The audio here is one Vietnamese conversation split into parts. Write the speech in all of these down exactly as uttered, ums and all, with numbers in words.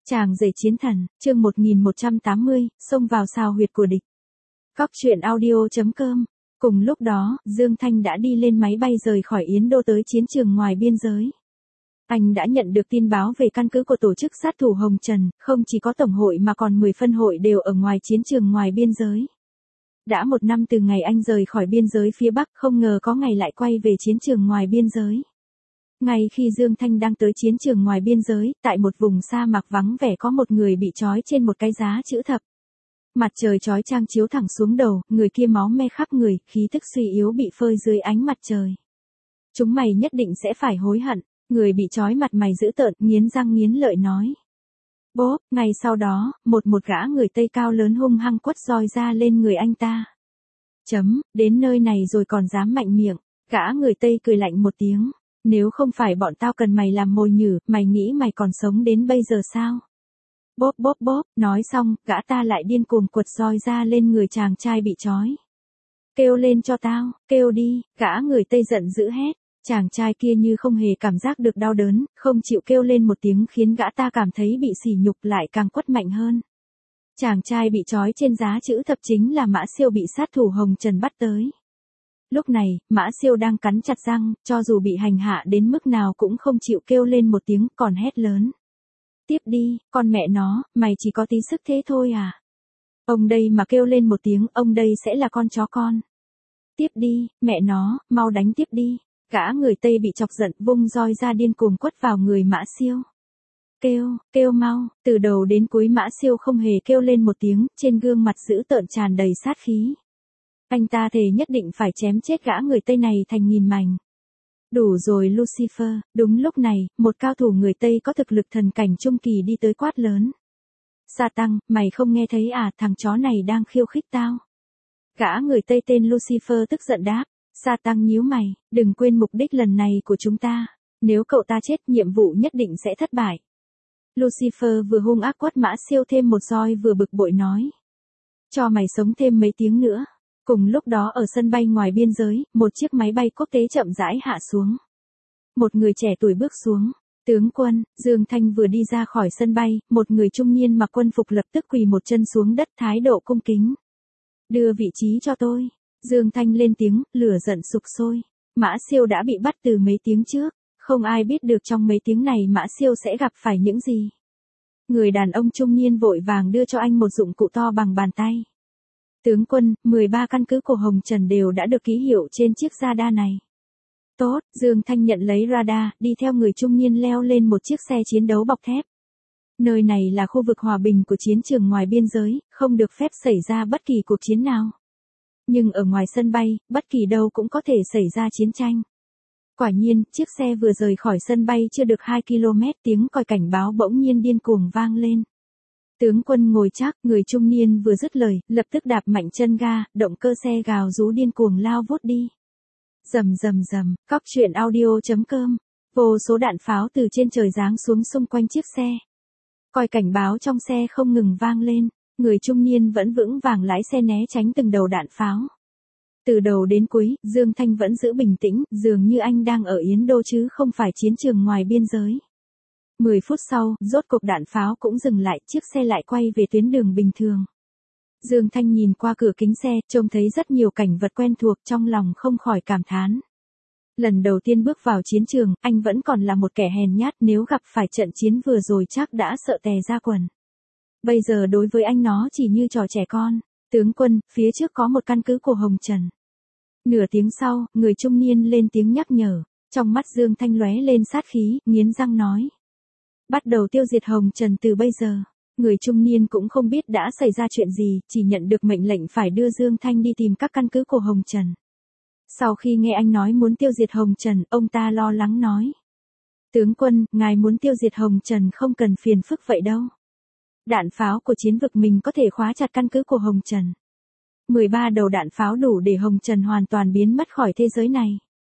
Chàng rể chiến thần, chương một nghìn một trăm tám mươi, xông vào xào huyệt của địch. Cóc truyện audio.com. Cùng lúc đó, Dương Thanh đã đi lên máy bay rời khỏi Yến Đô tới chiến trường ngoài biên giới. Anh đã nhận được tin báo về căn cứ của tổ chức sát thủ Hồng Trần, không chỉ có tổng hội mà còn mười phân hội đều ở ngoài chiến trường ngoài biên giới. Đã một năm từ ngày anh rời khỏi biên giới phía Bắc, không ngờ có ngày lại quay về chiến trường ngoài biên giới. Ngay khi Dương Thanh đang tới chiến trường ngoài biên giới, tại một vùng sa mạc vắng vẻ có một người bị trói trên một cái giá chữ thập. Mặt trời chói chang chiếu thẳng xuống đầu, người kia máu me khắp người, khí tức suy yếu bị phơi dưới ánh mặt trời. Chúng mày nhất định sẽ phải hối hận, người bị trói mặt mày dữ tợn, nghiến răng nghiến lợi nói. Bốp, ngay sau đó, một một gã người Tây cao lớn hung hăng quất roi ra lên người anh ta. Chấm, đến nơi này rồi còn dám mạnh miệng, gã người Tây cười lạnh một tiếng. Nếu không phải bọn tao cần mày làm mồi nhử, mày nghĩ mày còn sống đến bây giờ sao? Bốp bốp bốp, nói xong, gã ta lại điên cuồng quật roi ra lên người chàng trai bị trói. Kêu lên cho tao, kêu đi, gã người Tây giận dữ hét. Chàng trai kia như không hề cảm giác được đau đớn, không chịu kêu lên một tiếng khiến gã ta cảm thấy bị sỉ nhục lại càng quất mạnh hơn. Chàng trai bị trói trên giá chữ thập chính là Mã Siêu bị sát thủ Hồng Trần bắt tới. Lúc này, Mã Siêu đang cắn chặt răng, cho dù bị hành hạ đến mức nào cũng không chịu kêu lên một tiếng, còn hét lớn. Tiếp đi, con mẹ nó, mày chỉ có tí sức thế thôi à? Ông đây mà kêu lên một tiếng, ông đây sẽ là con chó con. Tiếp đi, mẹ nó, mau đánh tiếp đi. Gã người Tây bị chọc giận, vung roi ra điên cuồng quất vào người Mã Siêu. Kêu, kêu mau, từ đầu đến cuối Mã Siêu không hề kêu lên một tiếng, trên gương mặt dữ tợn tràn đầy sát khí. Anh ta thề nhất định phải chém chết gã người Tây này thành nghìn mảnh. Đủ rồi Lucifer, đúng lúc này, một cao thủ người Tây có thực lực thần cảnh trung kỳ đi tới quát lớn. Sa tăng, mày không nghe thấy à, thằng chó này đang khiêu khích tao. Gã người Tây tên Lucifer tức giận đáp. Sa tăng nhíu mày, đừng quên mục đích lần này của chúng ta. Nếu cậu ta chết, nhiệm vụ nhất định sẽ thất bại. Lucifer vừa hung ác quát Mã Siêu thêm một roi vừa bực bội nói. Cho mày sống thêm mấy tiếng nữa. Cùng lúc đó ở sân bay ngoài biên giới, một chiếc máy bay quốc tế chậm rãi hạ xuống. Một người trẻ tuổi bước xuống. Tướng quân, Dương Thanh vừa đi ra khỏi sân bay, một người trung niên mặc quân phục lập tức quỳ một chân xuống đất thái độ cung kính. Đưa vị trí cho tôi. Dương Thanh lên tiếng, lửa giận sục sôi. Mã Siêu đã bị bắt từ mấy tiếng trước. Không ai biết được trong mấy tiếng này Mã Siêu sẽ gặp phải những gì. Người đàn ông trung niên vội vàng đưa cho anh một dụng cụ to bằng bàn tay. Tướng quân, mười ba căn cứ của Hồng Trần đều đã được ký hiệu trên chiếc radar này. Tốt, Dương Thanh nhận lấy radar, đi theo người trung niên leo lên một chiếc xe chiến đấu bọc thép. Nơi này là khu vực hòa bình của chiến trường ngoài biên giới, không được phép xảy ra bất kỳ cuộc chiến nào. Nhưng ở ngoài sân bay, bất kỳ đâu cũng có thể xảy ra chiến tranh. Quả nhiên, chiếc xe vừa rời khỏi sân bay chưa được hai ki lô mét, tiếng còi cảnh báo bỗng nhiên điên cuồng vang lên. Tướng quân ngồi chắc, người trung niên vừa dứt lời, lập tức đạp mạnh chân ga, động cơ xe gào rú điên cuồng lao vút đi. Rầm rầm rầm, cóc truyện audio.com. Vô số đạn pháo từ trên trời giáng xuống xung quanh chiếc xe. Còi cảnh báo trong xe không ngừng vang lên, người trung niên vẫn vững vàng lái xe né tránh từng đầu đạn pháo. Từ đầu đến cuối, Dương Thanh vẫn giữ bình tĩnh, dường như anh đang ở Yến Đô chứ không phải chiến trường ngoài biên giới. mười phút sau, rốt cuộc đạn pháo cũng dừng lại, chiếc xe lại quay về tuyến đường bình thường. Dương Thanh nhìn qua cửa kính xe, trông thấy rất nhiều cảnh vật quen thuộc, trong lòng không khỏi cảm thán. Lần đầu tiên bước vào chiến trường, anh vẫn còn là một kẻ hèn nhát, nếu gặp phải trận chiến vừa rồi chắc đã sợ tè ra quần. Bây giờ đối với anh nó chỉ như trò trẻ con. Tướng quân, phía trước có một căn cứ của Hồng Trần. Nửa tiếng sau, người trung niên lên tiếng nhắc nhở. Trong mắt Dương Thanh lóe lên sát khí, nghiến răng nói. Bắt đầu tiêu diệt Hồng Trần từ bây giờ. Người trung niên cũng không biết đã xảy ra chuyện gì, chỉ nhận được mệnh lệnh phải đưa Dương Thanh đi tìm các căn cứ của Hồng Trần. Sau khi nghe anh nói muốn tiêu diệt Hồng Trần, ông ta lo lắng nói. Tướng quân, ngài muốn tiêu diệt Hồng Trần không cần phiền phức vậy đâu. Đạn pháo của chiến vực mình có thể khóa chặt căn cứ của Hồng Trần. mười ba đầu đạn pháo đủ để Hồng Trần hoàn toàn biến mất khỏi thế giới này.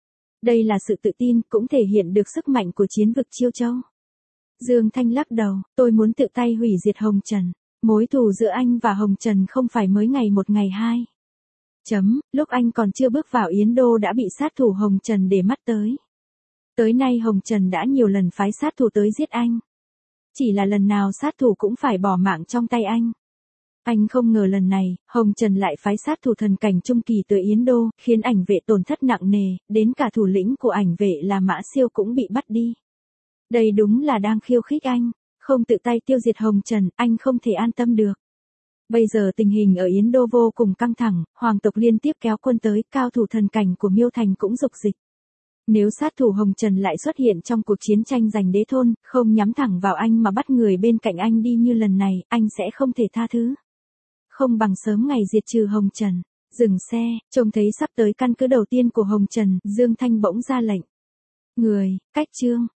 Đây là sự tự tin, cũng thể hiện được sức mạnh của chiến vực Chiêu Châu. Dương Thanh lắc đầu, tôi muốn tự tay hủy diệt Hồng Trần. Mối thù giữa anh và Hồng Trần không phải mới ngày một ngày hai. Chấm, lúc anh còn chưa bước vào Yến Đô đã bị sát thủ Hồng Trần để mắt tới. Tới nay Hồng Trần đã nhiều lần phái sát thủ tới giết anh. chỉ là lần nào sát thủ cũng phải bỏ mạng trong tay anh. Anh không ngờ lần này, Hồng Trần lại phái sát thủ thần cảnh trung kỳ tới Yến Đô, khiến ảnh vệ tổn thất nặng nề, đến cả thủ lĩnh của ảnh vệ là Mã Siêu cũng bị bắt đi. Đây đúng là đang khiêu khích anh, không tự tay tiêu diệt Hồng Trần, anh không thể an tâm được. Bây giờ tình hình ở Yến Đô vô cùng căng thẳng, hoàng tộc liên tiếp kéo quân tới, cao thủ thần cảnh của Miêu Thành cũng dục dịch. Nếu sát thủ Hồng Trần lại xuất hiện trong cuộc chiến tranh giành đế thôn, không nhắm thẳng vào anh mà bắt người bên cạnh anh đi như lần này, anh sẽ không thể tha thứ. Không bằng sớm ngày diệt trừ Hồng Trần. Dừng xe, trông thấy sắp tới căn cứ đầu tiên của Hồng Trần, Dương Thanh bỗng ra lệnh. Người, cách Trương,